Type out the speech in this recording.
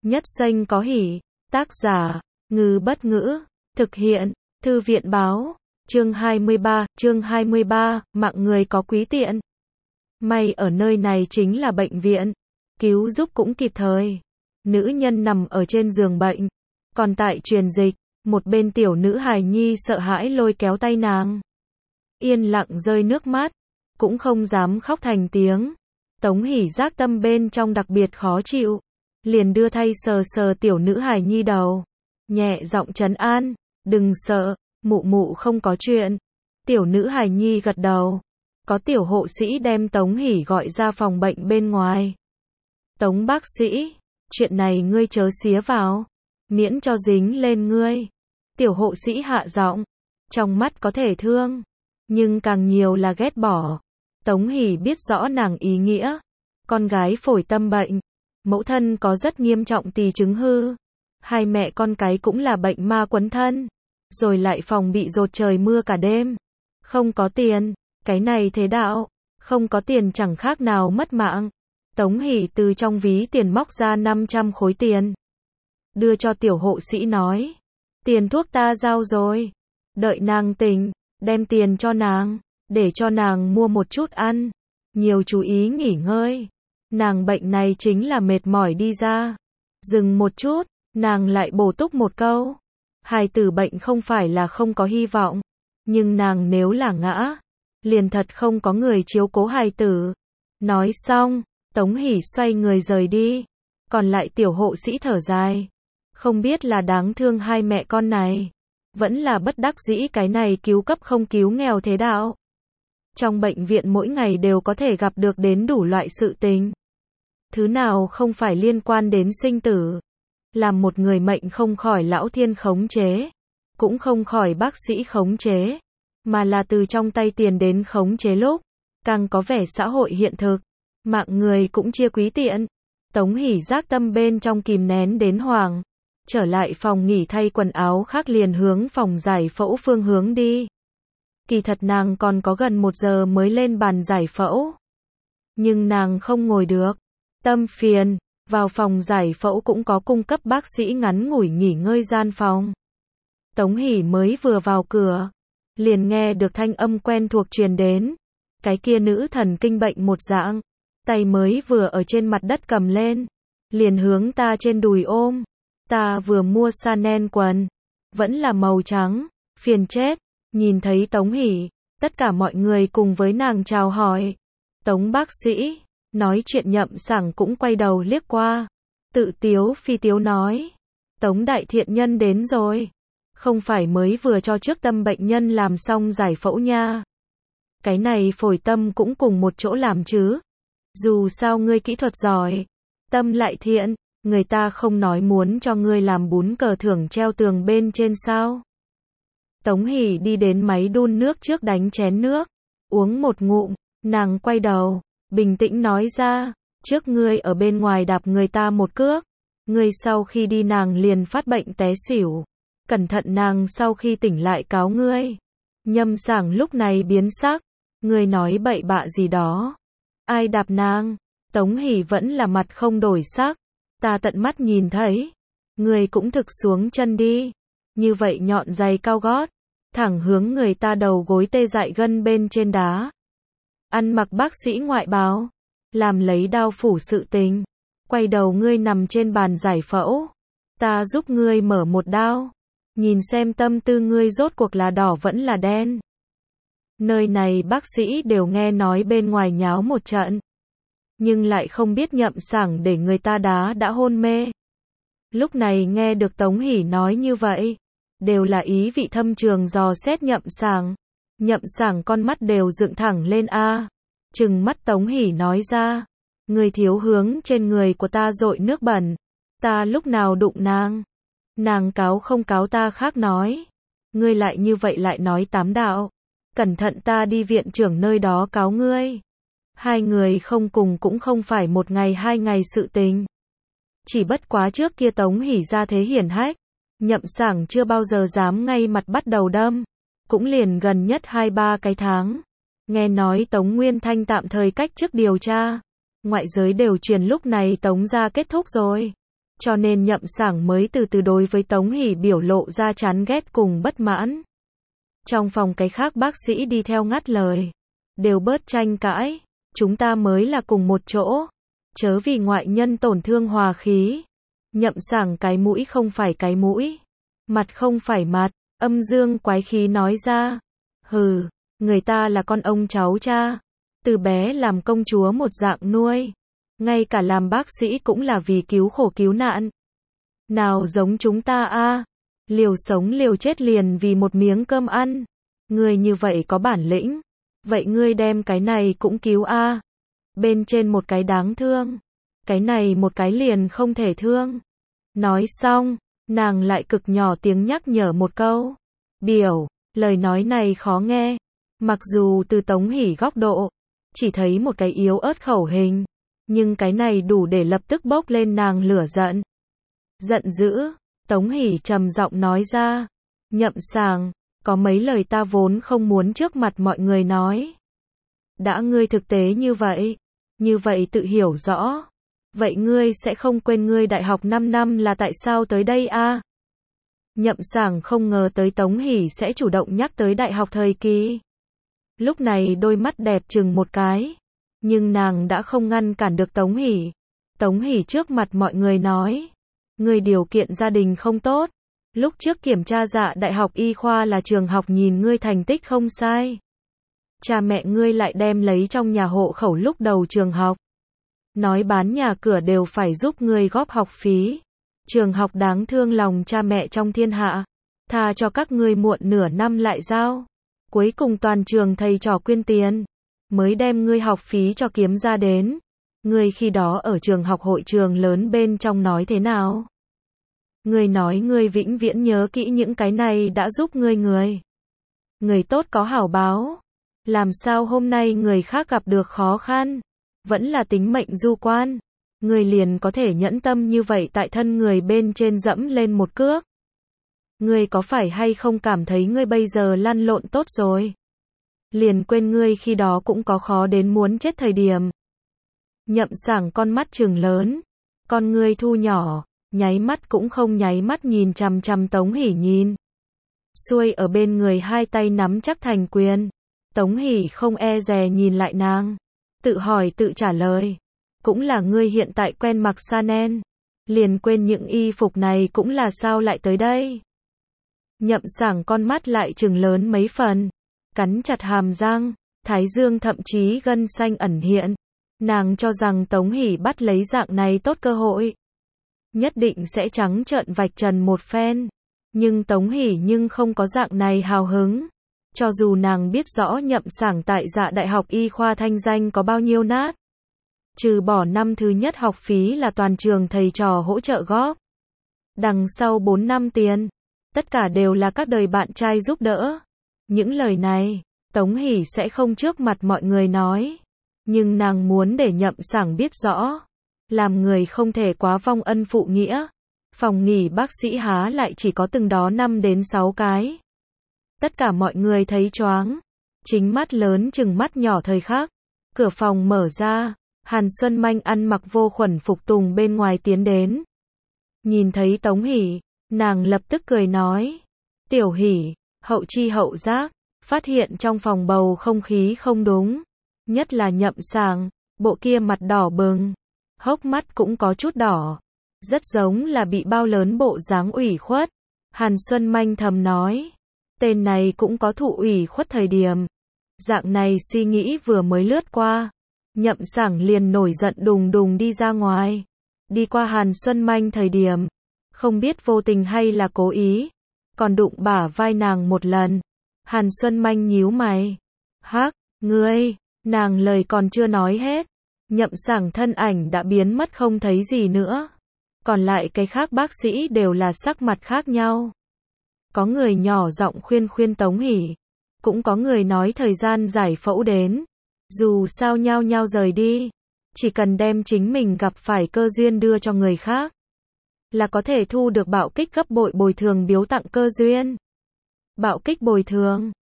Nhất xanh có hỉ. Tác giả, Ngư Bất Ngữ. Thực hiện, Thư viện Báo. Chương 23, mạng người có quý tiện. May ở nơi này chính là bệnh viện. Cứu giúp cũng kịp thời. Nữ nhân nằm ở trên giường bệnh. Còn tại truyền dịch, một bên tiểu nữ hài nhi sợ hãi lôi kéo tay nàng. Yên lặng rơi nước mắt, cũng không dám khóc thành tiếng. Tống Hỷ giác tâm bên trong đặc biệt khó chịu, liền đưa tay sờ sờ tiểu nữ hài nhi đầu, nhẹ giọng trấn an, đừng sợ, mụ mụ không có chuyện. Tiểu nữ hài nhi gật đầu. Có tiểu hộ sĩ đem Tống Hỷ gọi ra phòng bệnh bên ngoài. Tống bác sĩ, chuyện này ngươi chớ xía vào, miễn cho dính lên ngươi. Tiểu hộ sĩ hạ giọng, trong mắt có thể thương, nhưng càng nhiều là ghét bỏ. Tống Hỷ biết rõ nàng ý nghĩa. Con gái phổi tâm bệnh, mẫu thân có rất nghiêm trọng tỳ chứng hư. Hai mẹ con cái cũng là bệnh ma quấn thân. Rồi lại phòng bị dột trời mưa cả đêm. Không có tiền, cái này thế đạo. Không có tiền chẳng khác nào mất mạng. Tống Hỷ từ trong ví tiền móc ra 500 khối tiền. Đưa cho tiểu hộ sĩ nói. Tiền thuốc ta giao rồi. Đợi nàng tỉnh, đem tiền cho nàng. Để cho nàng mua một chút ăn. Nhiều chú ý nghỉ ngơi. Nàng bệnh này chính là mệt mỏi đi ra. Dừng một chút, nàng lại bổ túc một câu. Hài tử bệnh không phải là không có hy vọng. Nhưng nàng nếu là ngã, liền thật không có người chiếu cố hài tử. Nói xong, Tống Hỷ xoay người rời đi. Còn lại tiểu hộ sĩ thở dài. Không biết là đáng thương hai mẹ con này, vẫn là bất đắc dĩ cái này cứu cấp không cứu nghèo thế đạo. Trong bệnh viện mỗi ngày đều có thể gặp được đến đủ loại sự tình. Thứ nào không phải liên quan đến sinh tử. Làm một người mệnh không khỏi lão thiên khống chế, cũng không khỏi bác sĩ khống chế, mà là từ trong tay tiền đến khống chế lúc, càng có vẻ xã hội hiện thực. Mạng người cũng chia quý tiện. Tống Hỷ giác tâm bên trong kìm nén đến hoảng. Trở lại phòng nghỉ thay quần áo khác liền hướng phòng giải phẫu phương hướng đi. Kỳ thật nàng còn có gần 1 giờ mới lên bàn giải phẫu. Nhưng nàng không ngồi được. Tâm phiền, vào phòng giải phẫu cũng có cung cấp bác sĩ ngắn ngủi nghỉ ngơi gian phòng. Tống Hỷ mới vừa vào cửa, liền nghe được thanh âm quen thuộc truyền đến. Cái kia nữ thần kinh bệnh một dạng, tay mới vừa ở trên mặt đất cầm lên, liền hướng ta trên đùi ôm. Ta vừa mua Chanel quần, vẫn là màu trắng, phiền chết. Nhìn thấy Tống Hỷ, tất cả mọi người cùng với nàng chào hỏi. Tống bác sĩ, nói chuyện Nhậm Sảng cũng quay đầu liếc qua. Tự tiếu phi tiếu nói. Tống đại thiện nhân đến rồi. Không phải mới vừa cho trước tâm bệnh nhân làm xong giải phẫu nha. Cái này phổi tâm cũng cùng một chỗ làm chứ. Dù sao ngươi kỹ thuật giỏi, tâm lại thiện, người ta không nói muốn cho ngươi làm bún cờ thưởng treo tường bên trên sao. Tống Hỷ đi đến máy đun nước trước đánh chén nước, uống một ngụm, nàng quay đầu, bình tĩnh nói ra, trước ngươi ở bên ngoài đạp người ta một cước, ngươi sau khi đi nàng liền phát bệnh té xỉu, cẩn thận nàng sau khi tỉnh lại cáo ngươi. Nhâm Sảng lúc này biến sắc, ngươi nói bậy bạ gì đó, ai đạp nàng? Tống Hỷ vẫn là mặt không đổi sắc, ta tận mắt nhìn thấy, ngươi cũng thực xuống chân đi, như vậy nhọn giày cao gót, thẳng hướng người ta đầu gối tê dại gân bên trên đá. Ăn mặc bác sĩ ngoại báo, làm lấy đao phủ sự tình, quay đầu ngươi nằm trên bàn giải phẫu, ta giúp ngươi mở một đao, nhìn xem tâm tư ngươi rốt cuộc là đỏ vẫn là đen. Nơi này bác sĩ đều nghe nói bên ngoài nháo một trận, nhưng lại không biết Nhậm Sảng để người ta đá đã hôn mê. Lúc này nghe được Tống Hỷ nói như vậy, đều là ý vị thâm trường dò xét Nhậm Sảng. Nhậm Sảng con mắt đều dựng thẳng lên a. Trừng mắt Tống Hỷ nói ra, người thiếu hướng trên người của ta dội nước bẩn, ta lúc nào đụng nàng? Nàng cáo không cáo ta khác nói, ngươi lại như vậy lại nói tám đạo, cẩn thận ta đi viện trưởng nơi đó cáo ngươi. Hai người không cùng cũng không phải 1 ngày 2 ngày sự tình. Chỉ bất quá trước kia Tống Hỷ ra thế hiển hách, Nhậm Sảng chưa bao giờ dám ngay mặt bắt đầu đâm, cũng liền gần nhất 2-3 cái tháng. Nghe nói Tống Nguyên Thanh tạm thời cách chức điều tra, ngoại giới đều truyền lúc này Tống gia kết thúc rồi. cho nên Nhậm Sảng mới từ từ đối với Tống Hỷ biểu lộ ra chán ghét cùng bất mãn. Trong phòng cái khác bác sĩ đi theo ngắt lời. Đều bớt tranh cãi, chúng ta mới là cùng một chỗ. Chớ vì ngoại nhân tổn thương hòa khí. Nhậm Sảng cái mũi không phải cái mũi, mặt không phải mặt, âm dương quái khí nói ra. Hừ, người ta là con ông cháu cha, từ bé làm công chúa một dạng nuôi, ngay cả làm bác sĩ cũng là vì cứu khổ cứu nạn. Nào giống chúng ta a, liều sống liều chết liền vì một miếng cơm ăn. Ngươi như vậy có bản lĩnh, vậy ngươi đem cái này cũng cứu a. Bên trên một cái đáng thương, cái này một cái liền không thể thương. Nói xong, nàng lại cực nhỏ tiếng nhắc nhở một câu. Biểu, lời nói này khó nghe. Mặc dù từ Tống Hỷ góc độ, chỉ thấy một cái yếu ớt khẩu hình, nhưng cái này đủ để lập tức bốc lên nàng lửa giận. Giận dữ, Tống Hỷ trầm giọng nói ra. Nhậm Sảng, có mấy lời ta vốn không muốn trước mặt mọi người nói. Đã ngươi thực tế như vậy tự hiểu rõ. Vậy ngươi sẽ không quên ngươi đại học 5 năm là tại sao tới đây a? Nhậm Sảng không ngờ tới Tống Hỷ sẽ chủ động nhắc tới đại học thời kỳ. Lúc này đôi mắt đẹp chừng một cái. Nhưng nàng đã không ngăn cản được Tống Hỷ. Tống Hỷ trước mặt mọi người nói. Ngươi điều kiện gia đình không tốt. Lúc trước kiểm tra dạ đại học y khoa là trường học nhìn ngươi thành tích không sai. Cha mẹ ngươi lại đem lấy trong nhà hộ khẩu lúc đầu trường học. Nói bán nhà cửa đều phải giúp ngươi góp học phí. Trường học đáng thương lòng cha mẹ trong thiên hạ. Tha cho các ngươi muộn nửa năm lại giao. Cuối cùng toàn trường thầy trò quyên tiền. Mới đem ngươi học phí cho kiếm ra đến. Ngươi khi đó ở trường học hội trường lớn bên trong nói thế nào? Ngươi nói ngươi vĩnh viễn nhớ kỹ những cái này đã giúp ngươi người. Người tốt có hảo báo. Làm sao hôm nay người khác gặp được khó khăn, vẫn là tính mệnh du quan, người liền có thể nhẫn tâm như vậy tại thân người bên trên dẫm lên một cước. Ngươi có phải hay không cảm thấy ngươi bây giờ lăn lộn tốt rồi? Liền quên ngươi khi đó cũng có khó đến muốn chết thời điểm. Nhậm Sảng con mắt trừng lớn, con ngươi thu nhỏ, nháy mắt cũng không nháy mắt nhìn chằm chằm Tống Hỷ nhìn. Xuôi ở bên người hai tay nắm chắc thành quyền. Tống Hỷ không e dè nhìn lại nàng. Tự hỏi tự trả lời. Cũng là ngươi hiện tại quen mặc Chanel. Liền quên những y phục này cũng là sao lại tới đây. Nhậm Sảng con mắt lại trừng lớn mấy phần. Cắn chặt hàm răng. Thái dương thậm chí gân xanh ẩn hiện. Nàng cho rằng Tống Hỷ bắt lấy dạng này tốt cơ hội. Nhất định sẽ trắng trợn vạch trần một phen. Nhưng Tống Hỷ nhưng không có dạng này hào hứng. Cho dù nàng biết rõ Nhậm Sảng tại dạ đại học y khoa thanh danh có bao nhiêu nát. Trừ bỏ năm thứ nhất học phí là toàn trường thầy trò hỗ trợ góp. Đằng sau 4 năm tiền. Tất cả đều là các đời bạn trai giúp đỡ. Những lời này, Tống Hỷ sẽ không trước mặt mọi người nói. Nhưng nàng muốn để Nhậm Sảng biết rõ. Làm người không thể quá vong ân phụ nghĩa. Phòng nghỉ bác sĩ há lại chỉ có từng đó 5 đến 6 cái. Tất cả mọi người thấy choáng. Chính mắt lớn chừng mắt nhỏ thời khắc. Cửa phòng mở ra. Hàn Xuân Manh ăn mặc vô khuẩn phục tùng bên ngoài tiến đến. Nhìn thấy Tống Hỷ, nàng lập tức cười nói. Tiểu Hỷ, hậu chi hậu giác. Phát hiện trong phòng bầu không khí không đúng. Nhất là Nhậm Sảng, bộ kia mặt đỏ bừng. Hốc mắt cũng có chút đỏ. Rất giống là bị bao lớn bộ dáng ủy khuất. Hàn Xuân Manh thầm nói. Tên này cũng có thụ ủy khuất thời điểm. Dạng này suy nghĩ vừa mới lướt qua. Nhậm Sảng liền nổi giận đùng đùng đi ra ngoài. Đi qua Hàn Xuân Manh thời điểm. Không biết vô tình hay là cố ý. Còn đụng bả vai nàng một lần. Hàn Xuân Manh nhíu mày. Hắc, ngươi, nàng lời còn chưa nói hết. Nhậm Sảng thân ảnh đã biến mất không thấy gì nữa. Còn lại cái khác bác sĩ đều là sắc mặt khác nhau. Có người nhỏ giọng khuyên Tống Hỷ. Cũng có người nói thời gian giải phẫu đến. Dù sao nhao nhao rời đi. Chỉ cần đem chính mình gặp phải cơ duyên đưa cho người khác. Là có thể thu được bạo kích gấp bội bồi thường biếu tặng cơ duyên. Bạo kích bồi thường.